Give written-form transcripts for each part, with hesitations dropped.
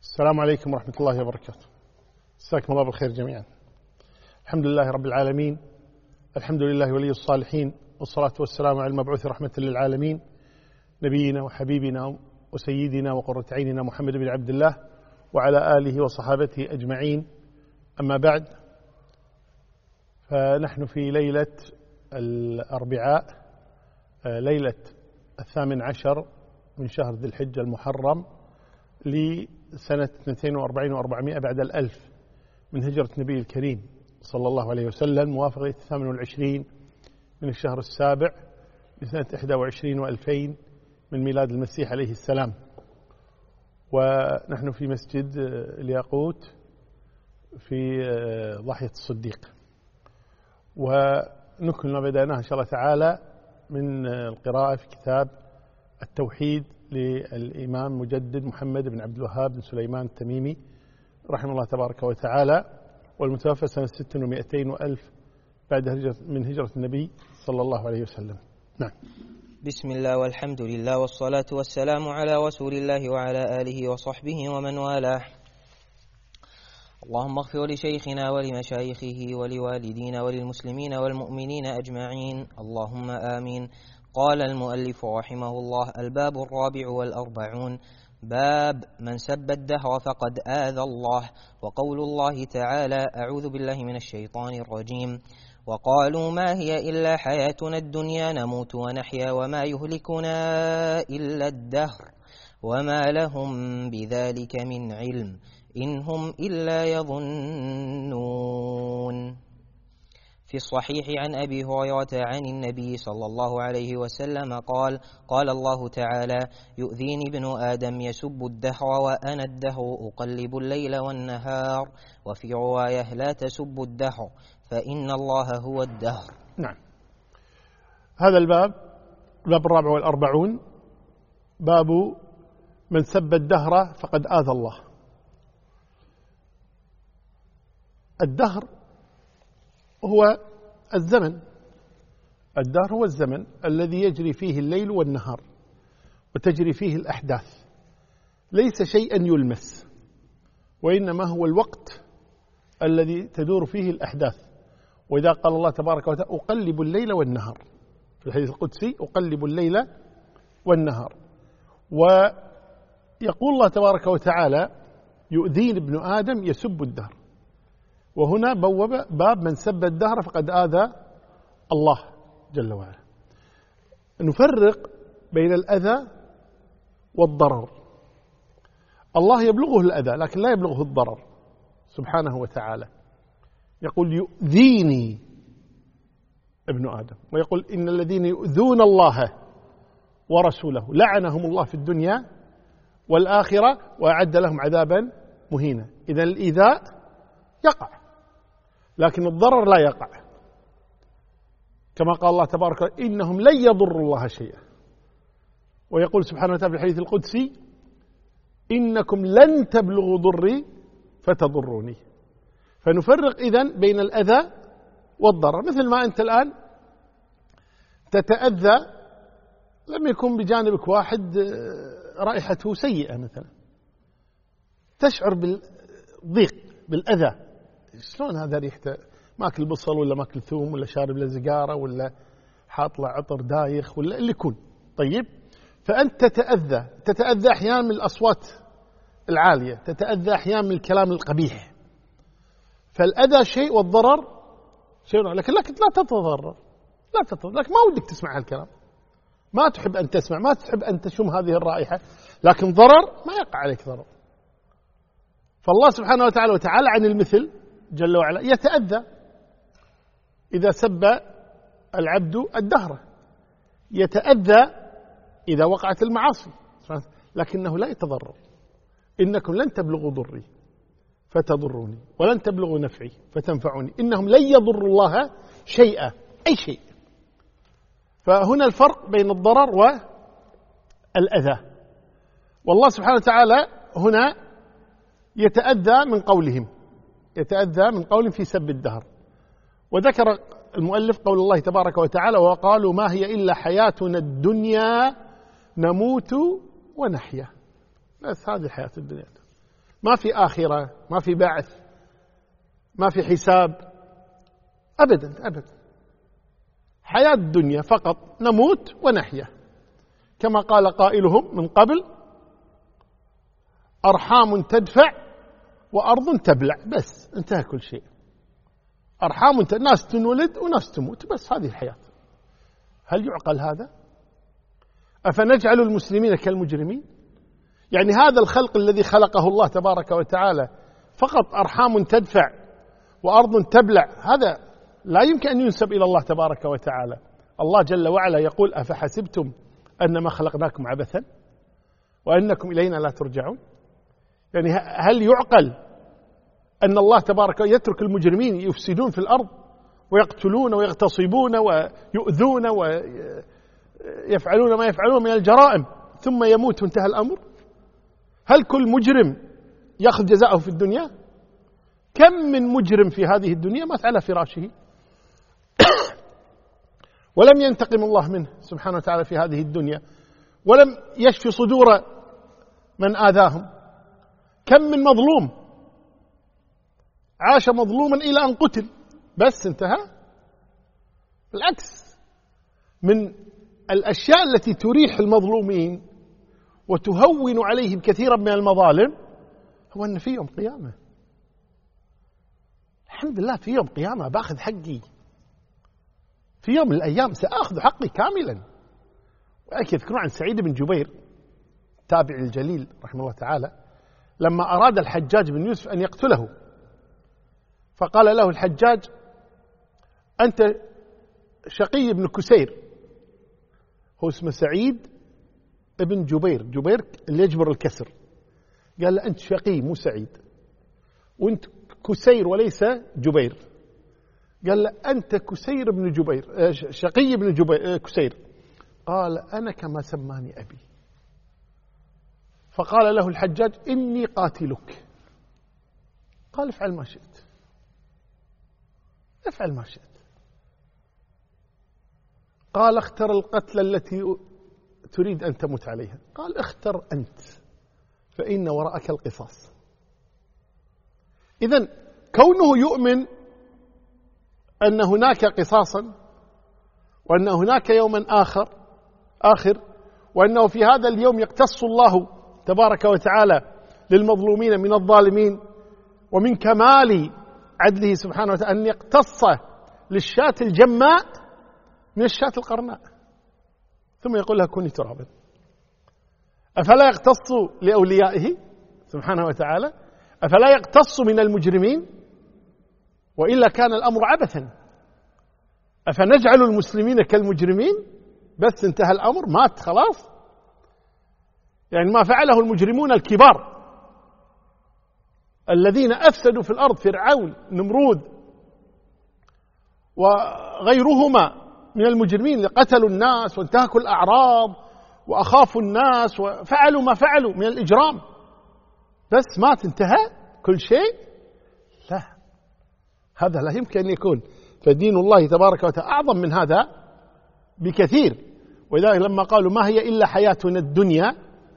السلام عليكم ورحمة الله وبركاته. مساكم الله بالخير جميعا. الحمد لله رب العالمين، الحمد لله ولي الصالحين، والصلاة والسلام على المبعوث رحمة للعالمين نبينا وحبيبنا وسيدنا وقرة عيننا محمد بن عبد الله وعلى آله وصحابته أجمعين. أما بعد، فنحن في ليلة الأربعاء، ليلة 18 من شهر ذي الحجة المحرم لسنة 42 و400 بعد الألف من هجرة النبي الكريم صلى الله عليه وسلم، موافقة 28 من الشهر السابع لسنة 21 و2000 من ميلاد المسيح عليه السلام. ونحن في مسجد الياقوت في ضاحية الصديق، ونكمل ما بدأناه إن شاء الله تعالى من القراءة في كتاب التوحيد للإمام مجدد محمد بن عبد الوهاب بن سليمان التميمي رحمه الله تبارك وتعالى، والمتوفى سنة 600 وألف بعد من هجرة النبي صلى الله عليه وسلم. نعم. بسم الله والحمد لله والصلاة والسلام على رسول الله وعلى آله وصحبه ومن والاه. اللهم اغفر لشيخنا ولمشايخه ولوالدينا وللمسلمين والمؤمنين أجمعين، اللهم آمين. قال المؤلف رحمه الله: الباب 44، باب من سب الدهر فقد آذى الله. وقول الله تعالى: أعوذ بالله من الشيطان الرجيم: وقالوا ما هي إلا حياتنا الدنيا نموت ونحيا وما يهلكنا إلا الدهر وما لهم بذلك من علم إن هم إلا يظنون. في الصحيح عن أبي هريرة عن النبي صلى الله عليه وسلم قال: قال الله تعالى: يؤذيني ابن آدم يسب الدهر وأنا الدهر أقلب الليل والنهار. وفي رواية: لا تسبوا الدهر فإن الله هو الدهر. نعم. هذا الباب 44، باب من سب الدهر فقد آذى الله. الدهر هو الزمن، الدهر هو الزمن الذي يجري فيه الليل والنهار وتجري فيه الأحداث، ليس شيئا يلمس، وإنما هو الوقت الذي تدور فيه الأحداث. وإذا قال الله تبارك وتعالى: أقلب الليل والنهار، في الحديث القدسي: أقلب الليل والنهار. ويقول الله تبارك وتعالى: يؤذين ابن آدم يسب الدهر، وهنا بوب باب من سب الدهر فقد آذى الله جل وعلا. نفرق بين الأذى والضرر. الله يبلغه الأذى لكن لا يبلغه الضرر سبحانه وتعالى. يقول: يؤذيني ابن آدم، ويقول: إن الذين يؤذون الله ورسوله لعنهم الله في الدنيا والآخرة وأعد لهم عذابا مهينا. إذن الإيذاء يقع لكن الضرر لا يقع، كما قال الله تبارك وتعالى: إنهم لن يضروا الله شيئا. ويقول سبحانه وتعالى في الحديث القدسي: إنكم لن تبلغوا ضري فتضروني. فنفرق إذن بين الأذى والضرر. مثل ما أنت الآن تتأذى، لم يكن بجانبك واحد رائحته سيئة مثلا، تشعر بالضيق بالأذى. شلون هذا ريحته؟ ماكل بصل ولا ماكل ثوم ولا شارب له سيجاره ولا حاط له عطر دايخ ولا اللي يكون. طيب، فأنت تتأذى أحيانا من الأصوات العالية، تتأذى أحيانا من الكلام القبيح. فالأذى شيء والضرر شيء، لكن لا تتضرر، لا تتضرر، لكن ما ودك تسمع هالكلام، ما تحب أن تسمع، ما تحب أن تشم هذه الرائحة، لكن ضرر ما يقع عليك ضرر. فالله سبحانه وتعالى وتعالى عن المثل جل وعلا يتأذى إذا سب العبد الدهر، يتأذى إذا وقعت المعاصي، لكنه لا يتضرر. إنكم لن تبلغوا ضري فتضروني ولن تبلغوا نفعي فتنفعوني، إنهم لن يضروا الله شيئا، أي شيء. فهنا الفرق بين الضرر والأذى. والله سبحانه وتعالى هنا يتأذى من قولهم، يتأذى من قول في سب الدهر. وذكر المؤلف قول الله تبارك وتعالى: وقالوا ما هي إلا حياتنا الدنيا نموت ونحيا. بس هذه حياة الدنيا، ما في آخرة، ما في بعث، ما في حساب، أبدا أبدا. حياة الدنيا فقط، نموت ونحيا، كما قال قائلهم من قبل: أرحام تدفع وأرض تبلع. بس انتهى كل شيء. أرحام ناس تنولد وناس تموت، بس هذه الحياة. هل يعقل هذا؟ أفنجعل المسلمين كالمجرمين؟ يعني هذا الخلق الذي خلقه الله تبارك وتعالى فقط أرحام تدفع وأرض تبلع، هذا لا يمكن أن ينسب إلى الله تبارك وتعالى. الله جل وعلا يقول: أفحسبتم أنما خلقناكم عبثا وأنكم إلينا لا ترجعون. يعني هل يعقل أن الله تبارك يترك المجرمين يفسدون في الأرض ويقتلون ويغتصبون ويؤذون ويفعلون ما يفعلون من الجرائم ثم يموت وانتهى الأمر؟ هل كل مجرم يأخذ جزاءه في الدنيا؟ كم من مجرم في هذه الدنيا مات على فراشه ولم ينتقم الله منه سبحانه وتعالى في هذه الدنيا، ولم يشفي صدور من آذاهم. كم من مظلوم عاش مظلوما إلى أن قتل بس انتهى. بالعكس، من الأشياء التي تريح المظلومين وتهون عليهم كثيرا من المظالم هو أن في يوم قيامة، الحمد لله في يوم قيامة بأخذ حقي، في يوم من الأيام سأخذ حقي كاملا. وأذكرون عن سعيد بن جبير تابع الجليل رحمه الله تعالى، لما أراد الحجاج بن يوسف أن يقتله فقال له الحجاج: أنت شقي بن كسير. هو اسمه سعيد ابن جبير، جبير اللي يجبر الكسر. قال له: أنت شقي مو سعيد، وأنت كسير وليس جبير. قال له: أنت كسير بن جبير، شقي بن جبير كسير. قال: أنا كما سماني أبي. فقال له الحجاج: إني قاتلك. قال: افعل ما شئت، افعل ما شئت. قال: اختر القتل التي تريد أن تموت عليها. قال: اختر أنت فإن وراءك القصاص. إذن كونه يؤمن أن هناك قصاصا، وأن هناك يوما آخر، وأنه في هذا اليوم يقتص الله تبارك وتعالى للمظلومين من الظالمين، ومن كمال عدله سبحانه وتعالى أن يقتص للشاة الجماء من الشاة القرناء، ثم يقول لها كوني ترابا. أفلا يقتص لأوليائه سبحانه وتعالى؟ أفلا يقتص من المجرمين؟ وإلا كان الأمر عبثا. أفنجعل المسلمين كالمجرمين؟ بس انتهى الأمر، مات خلاص. يعني ما فعله المجرمون الكبار الذين أفسدوا في الأرض، فرعون، نمرود، وغيرهما من المجرمين اللي قتلوا الناس وانتهكوا الأعراض وأخافوا الناس وفعلوا ما فعلوا من الإجرام، بس مات انتهى كل شيء؟ لا، هذا لا يمكن أن يكون. فدين الله تبارك وتعالى أعظم من هذا بكثير. ولذلك لما قالوا ما هي إلا حياتنا الدنيا،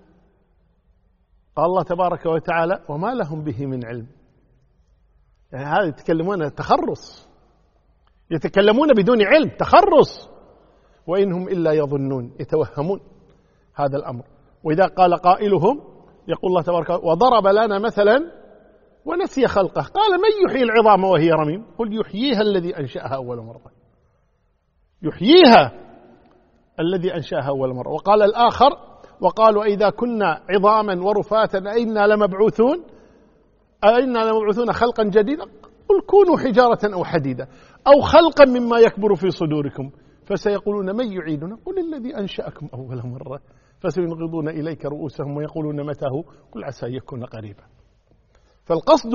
قال الله تبارك وتعالى: وما لهم به من علم. يعني هذا يتكلمون تخرص، يتكلمون بدون علم، تخرص. وإنهم إلا يظنون، يتوهمون هذا الأمر. وإذا قال قائلهم، يقول الله تبارك وتعالى: وضرب لنا مثلا ونسي خلقه قال من يحيي العظام وهي رميم قل يحييها الذي أنشأها أول مرة. يحييها الذي أنشأها أول مرة. وقال الآخر: وقالوا إذا كنا عظاما ورفاتا أئنا لمبعوثون خلقا جديدا قل كونوا حجارة أو حديدا أو خلقا مما يكبر في صدوركم فسيقولون من يعيدنا قل الذي أنشأكم أول مرة فسينغضون إليك رؤوسهم ويقولون متى قل عسى يكون قريبا. فالقصد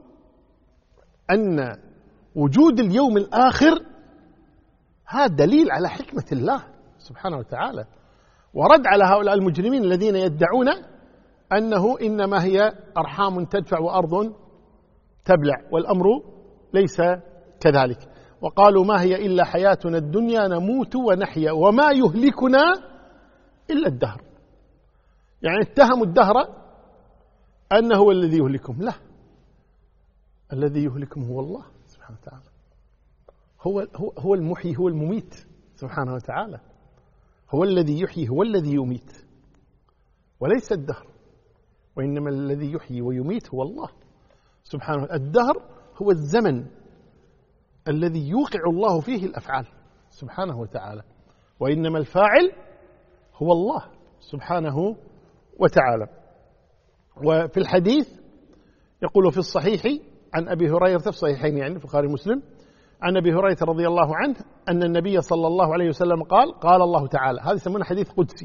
أن وجود اليوم الآخر هذا دليل على حكمة الله سبحانه وتعالى، ورد على هؤلاء المجرمين الذين يدعون أنه إنما هي أرحام تدفع وأرض تبلع، والأمر ليس كذلك. وقالوا ما هي إلا حياتنا الدنيا نموت ونحيا وما يهلكنا إلا الدهر. يعني اتهموا الدهر أنه هو الذي يهلكهم، لا، الذي يهلكهم هو الله سبحانه وتعالى، هو المحيي هو المميت سبحانه وتعالى، هو الذي يحيي هو الذي يميت، وليس الدهر، وإنما الذي يحيي ويميت هو الله سبحانه. الدهر هو الزمن الذي يوقع الله فيه الأفعال سبحانه وتعالى، وإنما الفاعل هو الله سبحانه وتعالى. وفي الحديث يقول في الصحيح عن أبي هريرة، في الصحيحين يعني في البخاري ومسلم، عن أبي هريرة رضي الله عنه أن النبي صلى الله عليه وسلم قال: قال الله تعالى. هذا يسمونه حديث قدسي.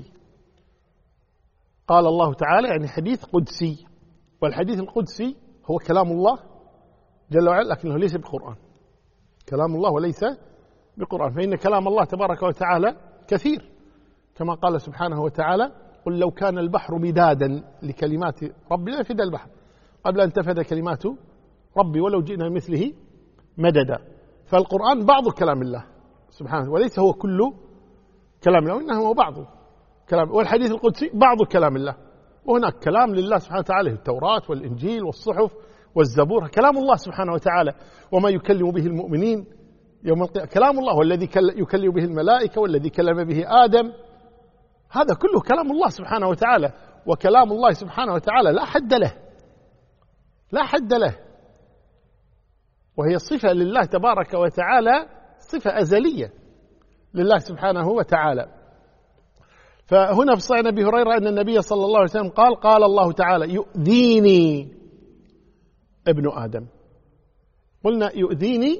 قال الله تعالى يعني حديث قدسي، والحديث القدسي هو كلام الله جل وعلا، لكنه ليس بقرآن، كلام الله وليس بقرآن. فإن كلام الله تبارك وتعالى كثير، كما قال سبحانه وتعالى: قل لو كان البحر مدادا لكلمات ربي لنفد البحر قبل أن تنفد كلمات ربي ولو جئنا مثله مددا. فالقرآن بعض كلام الله سبحانه، وليس هو كل كلام الله، وإنه هو بعض كلام. والحديث القدسي بعض كلام الله، وهناك كلام لله سبحانه وتعالى، التوراة والإنجيل والصحف والزبور، كلام الله سبحانه وتعالى. وما يكلم به المؤمنين يوم القيامة كلام الله، والذي يكلم به الملائكة، والذي كلم به آدم، هذا كله كلام الله سبحانه وتعالى. وكلام الله سبحانه وتعالى لا حد له، لا حد له، وهي صفة لله تبارك وتعالى، صفة أزلية لله سبحانه وتعالى. فهنا في صحيح أبي هريرة أن النبي صلى الله عليه وسلم قال: قال الله تعالى: يؤذيني ابن آدم. قلنا يؤذيني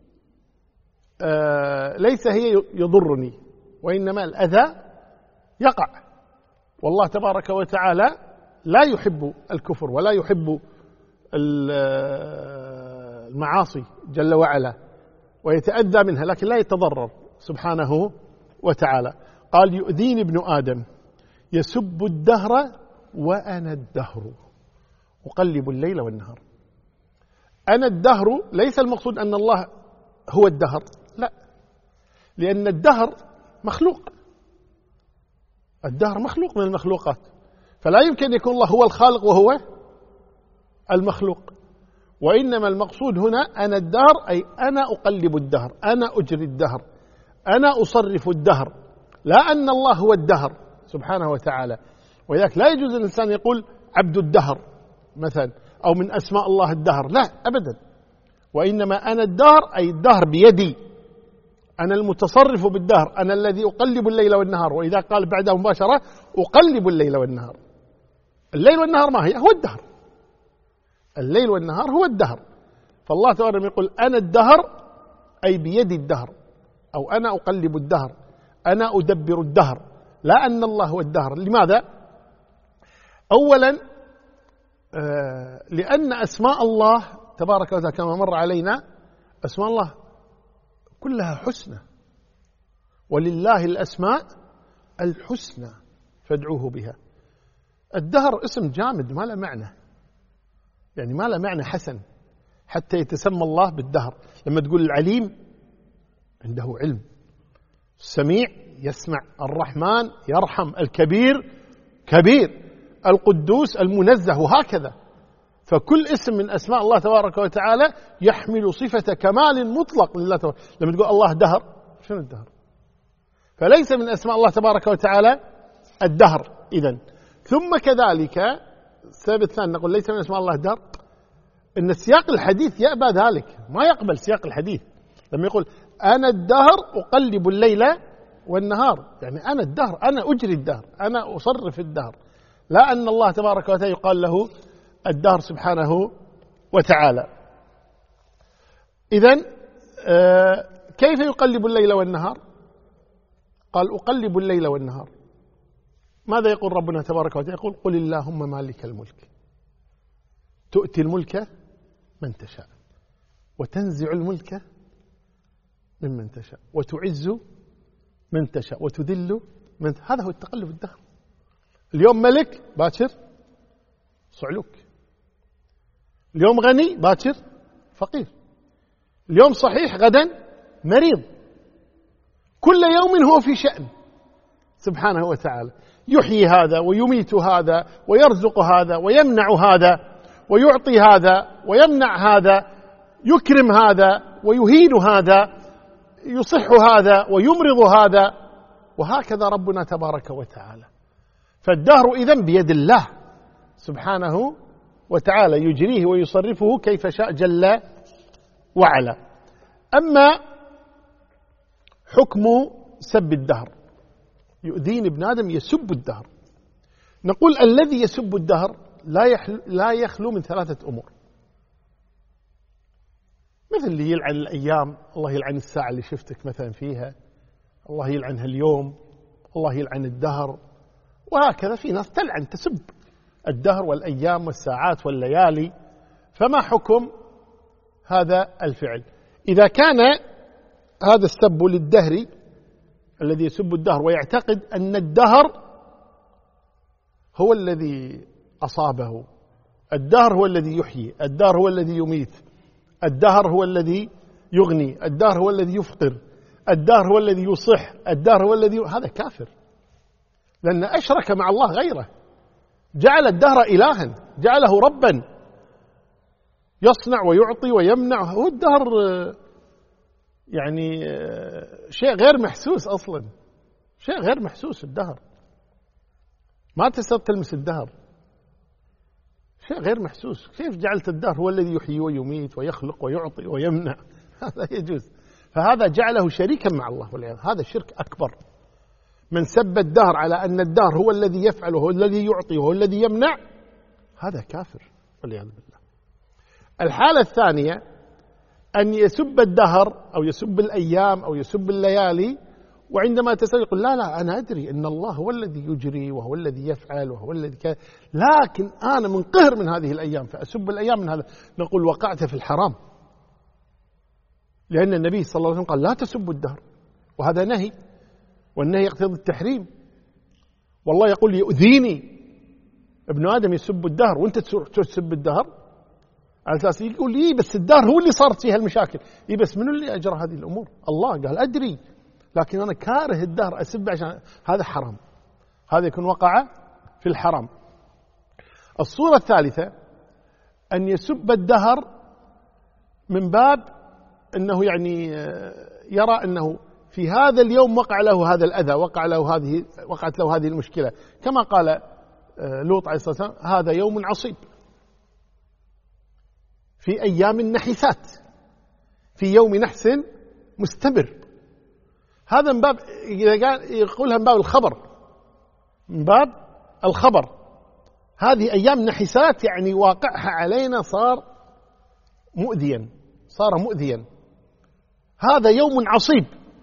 ليس هي يضرني، وإنما الأذى يقع، والله تبارك وتعالى لا يحب الكفر ولا يحب المعاصي جل وعلا، ويتأذى منها لكن لا يتضرر سبحانه وتعالى. قال: يؤذيني ابن آدم يسب الدهر وأنا الدهر أقلب الليل والنهار. أنا الدهر ليس المقصود أن الله هو الدهر، لا، لأن الدهر مخلوق، الدهر مخلوق من المخلوقات، فلا يمكن يكون الله هو الخالق وهو المخلوق. وإنما المقصود هنا أنا الدهر، أي أنا أقلب الدهر، أنا أجري الدهر، أنا أصرف الدهر، لا أن الله هو الدهر سبحانه وتعالى. ولذلك لا يجوز الإنسان يقول عبد الدهر مثلا، أو من أسماء الله الدهر، لا أبدا. وإنما أنا الدهر أي الدهر بيدي، أنا المتصرف بالدهر، أنا الذي أقلب الليل والنهار. وإذا قال بعده مباشرة أقلب الليل والنهار، الليل والنهار ما هي؟ هو الدهر، الليل والنهار هو الدهر. فالله تعالى يقول أنا الدهر أي بيدي الدهر، أو أنا أقلب الدهر، أنا أدبر الدهر، لا أن الله هو الدهر. لماذا؟ أولا لأن أسماء الله تبارك وتعالى كما مر علينا أسماء الله كلها حسنى، ولله الأسماء الحسنى فادعوه بها. الدهر اسم جامد ما له معنى، يعني ما له معنى حسن حتى يتسمى الله بالدهر. لما تقول العليم عنده علم، السميع يسمع، الرحمن يرحم، الكبير كبير، القدوس المنزه، وهكذا. فكل اسم من أسماء الله تبارك وتعالى يحمل صفة كمال مطلق لله تبارك. لما تقول الله دهر، شنو الدهر؟ فليس من أسماء الله تبارك وتعالى الدهر إذن. ثم كذلك السبب الثاني نقول ليس من أسماء الله الدهر، إن سياق الحديث يأبى ذلك، ما يقبل سياق الحديث. لما يقول أنا الدهر أقلب الليل والنهار، يعني أنا الدهر، أنا أجري الدهر، أنا أصرف الدهر، لا أن الله تبارك وتعالى يقال له الدهر سبحانه وتعالى. إذن كيف يقلب الليل والنهار؟ قال أقلب الليل والنهار. ماذا يقول ربنا تبارك وتعالى؟ يقول قل اللهم مالك الملك تؤتي الملك من تشاء وتنزع الملك ممن تشاء وتعز من تشاء وتذل من تشاء. هذا هو التقلب الدهر. اليوم ملك باكر صعلوك، اليوم غني باكر فقير، اليوم صحيح غدا مريض، كل يوم هو في شأن. سبحانه وتعالى، يحيي هذا ويميت هذا ويرزق هذا ويمنع هذا ويعطي هذا ويمنع هذا، يكرم هذا ويهين هذا، يصح هذا ويمرض هذا، وهكذا ربنا تبارك وتعالى. فالدهر إذن بيد الله سبحانه وتعالى، يجريه ويصرفه كيف شاء جل وعلا. أما حكم سب الدهر، يؤذين ابن آدم يسب الدهر، نقول الذي يسب الدهر لا يخلو من ثلاثة أمور، مثل اللي يلعن الأيام، الله يلعن الساعة اللي شفتك مثلا فيها، الله يلعنها اليوم، الله يلعن الدهر، وهكذا في ناس تلعن تسب الدهر والأيام والساعات والليالي. فما حكم هذا الفعل؟ إذا كان هذا السب للدهر، الذي يسب الدهر ويعتقد أن الدهر هو الذي أصابه، الدهر هو الذي يحيي، الدهر هو الذي يميت، الدهر هو الذي يغني، الدهر هو الذي يفقر، الدهر هو الذي يصح، الدهر هو الذي، هذا كافر، لأن أشرك مع الله غيره، جعل الدهر إلها، جعله ربا يصنع ويعطي ويمنع. هو الدهر يعني شيء غير محسوس أصلا، شيء غير محسوس الدهر، ما تستطيع تلمس الدهر، شيء غير محسوس. كيف جعلت الدهر هو الذي يحيي ويميت ويخلق ويعطي ويمنع؟ هذا يجوز. فهذا جعله شريكا مع الله والعياذ، هذا شرك أكبر. من سب الدهر على أن الدهر هو الذي يفعل وهو الذي يعطي وهو الذي يمنع، هذا كافر والعياذ بالله. الحالة الثانية أن يسب الدهر أو يسب الأيام أو يسب الليالي، وعندما تسأل يقول لا أنا أدري أن الله هو الذي يجري وهو الذي يفعل وهو الذي لكن أنا منقهر من هذه الأيام فأسب الأيام من هذا. نقول وقعت في الحرام، لأن النبي صلى الله عليه وسلم قال لا تسبوا الدهر، وهذا نهي، والنهي يقتضي التحريم. والله يقول يؤذيني ابن آدم يسب الدهر وانت تسب الدهر، على أساس يقول لي بس الدهر هو اللي صارت فيها المشاكل. بس منو اللي أجرى هذه الأمور؟ الله قال أدري، لكن أنا كاره الدهر أسب عشان هذا حرام، هذا يكون وقع في الحرام. الصورة الثالثة أن يسب الدهر من باب أنه يعني يرى أنه في هذا اليوم وقع له هذا الأذى، وقعت له هذه المشكلة، كما قال لوط عليه الصلاة والسلام هذا يوم عصيب في أيام النحسات، في يوم نحس مستمر. هذا من باب إذا قال يقولها من باب الخبر، من باب الخبر، هذه أيام نحسات يعني واقعها علينا صار مؤذيا، هذا يوم عصيب.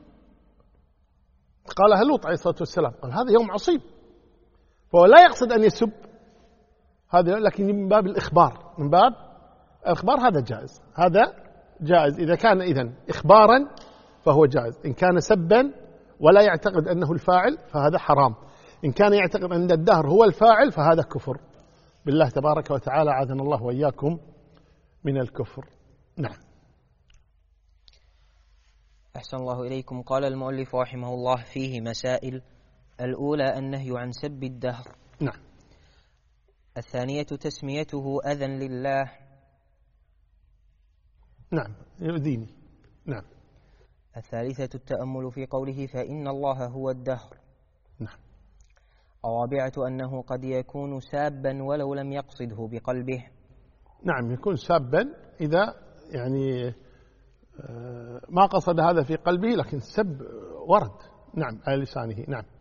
قالها لوط عليه الصلاة والسلام، قال هذا يوم عصيب، فهو لا يقصد أن يسب هذا، لكن من باب الإخبار، من باب الإخبار هذا جائز، هذا جائز. إذا كان إذن إخبارا فهو جائز، إن كان سبا ولا يعتقد أنه الفاعل فهذا حرام، إن كان يعتقد أن الدهر هو الفاعل فهذا كفر بالله تبارك وتعالى، عاذنا الله وإياكم من الكفر. نعم. أحسن الله إليكم. قال المؤلف رحمه الله فيه مسائل: الأولى النهي عن سب الدهر. نعم. الثانية تسميته أذى لله. نعم يؤذيني. نعم. الثالثة التأمل في قوله فإن الله هو الدهر. نعم. الرابعة أنه قد يكون سابا ولو لم يقصده بقلبه. نعم يكون سابا إذا يعني ما قصد هذا في قلبه، لكن سب ورد نعم على لسانه. نعم.